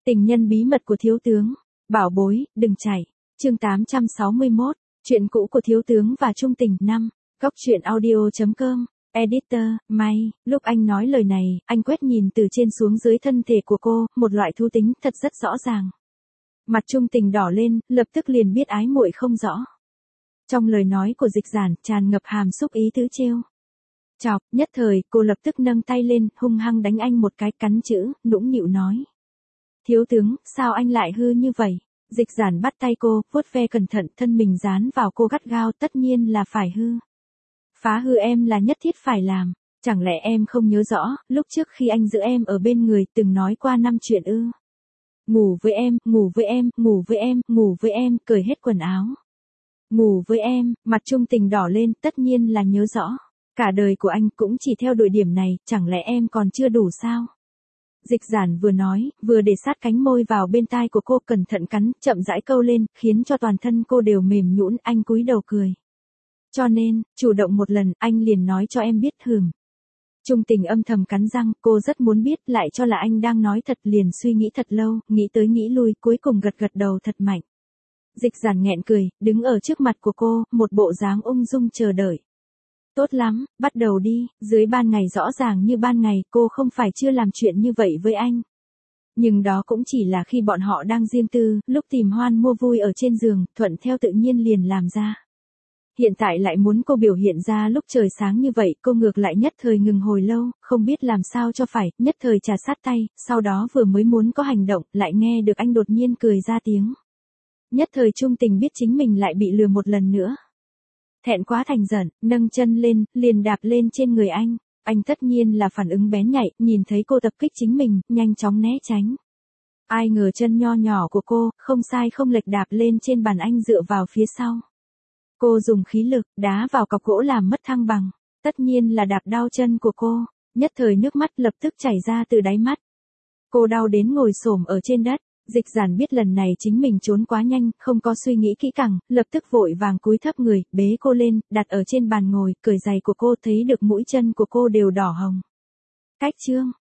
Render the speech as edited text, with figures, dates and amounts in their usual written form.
Tình nhân bí mật của thiếu tướng. Bảo bối, đừng chạy. Chương 861. Chuyện cũ của thiếu tướng và trung tình 5. Góc truyện audio.com. Editor, May. Lúc anh nói lời này, anh quét nhìn từ trên xuống dưới thân thể của cô, một loại thú tính thật rất rõ ràng. Mặt trung tình đỏ lên, lập tức liền biết ái muội không rõ. Trong lời nói của Dịch Giản, tràn ngập hàm xúc ý tứ trêu chọc, nhất thời, cô lập tức nâng tay lên, hung hăng đánh anh một cái, cắn chữ, nũng nịu nói. Thiếu tướng, sao anh lại hư như vậy? Dịch Giản bắt tay cô, vuốt ve cẩn thận, thân mình dán vào cô gắt gao, tất nhiên là phải hư. Phá hư em là nhất thiết phải làm. Chẳng lẽ em không nhớ rõ, lúc trước khi anh giữ em ở bên người, từng nói qua 5 chuyện ư? Ngủ với em, ngủ với em, ngủ với em, ngủ với em, cởi hết quần áo. Ngủ với em, mặt trung tình đỏ lên, tất nhiên là nhớ rõ. Cả đời của anh cũng chỉ theo đuổi điểm này, chẳng lẽ em còn chưa đủ sao? Dịch Giản vừa nói, vừa để sát cánh môi vào bên tai của cô, cẩn thận cắn, chậm rãi câu lên, khiến cho toàn thân cô đều mềm nhũn. Anh cúi đầu cười. Cho nên, chủ động một lần, anh liền nói cho em biết. Trung tình âm thầm cắn răng, cô rất muốn biết, lại cho là anh đang nói thật, liền suy nghĩ thật lâu, nghĩ tới nghĩ lui, cuối cùng gật gật đầu thật mạnh. Dịch Giản nghẹn cười, đứng ở trước mặt của cô, một bộ dáng ung dung chờ đợi. Tốt lắm, bắt đầu đi. Dưới ban ngày rõ ràng như ban ngày, cô không phải chưa làm chuyện như vậy với anh. Nhưng đó cũng chỉ là khi bọn họ đang riêng tư, lúc tìm hoan mua vui ở trên giường, thuận theo tự nhiên liền làm ra. Hiện tại lại muốn cô biểu hiện ra lúc trời sáng như vậy, cô ngược lại nhất thời ngừng hồi lâu, không biết làm sao cho phải, nhất thời trà sát tay, sau đó vừa mới muốn có hành động, lại nghe được anh đột nhiên cười ra tiếng. Nhất thời trung tình biết chính mình lại bị lừa một lần nữa. Thẹn quá thành giận, nâng chân lên, liền đạp lên trên người anh. Anh tất nhiên là phản ứng bén nhạy, nhìn thấy cô tập kích chính mình, nhanh chóng né tránh. Ai ngờ chân nho nhỏ của cô, không sai không lệch đạp lên trên bàn anh dựa vào phía sau. Cô dùng khí lực, đá vào cọc gỗ làm mất thăng bằng. Tất nhiên là đạp đau chân của cô, nhất thời nước mắt lập tức chảy ra từ đáy mắt. Cô đau đến ngồi xổm ở trên đất. Dịch Giản biết lần này chính mình trốn quá nhanh, không có suy nghĩ kỹ càng, lập tức vội vàng cúi thấp người, bế cô lên, đặt ở trên bàn ngồi, cởi giày của cô, thấy được mũi chân của cô đều đỏ hồng. Cách chương,